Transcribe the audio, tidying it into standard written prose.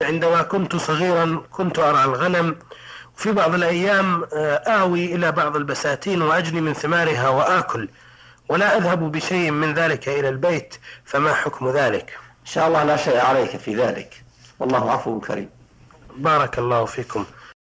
عندما كنت صغيرا كنت أرعى الغنم، وفي بعض الأيام آوي إلى بعض البساتين وأجني من ثمارها وآكل، ولا أذهب بشيء من ذلك إلى البيت، فما حكم ذلك؟ إن شاء الله لا شيء عليك في ذلك، والله عفو كريم. بارك الله فيكم.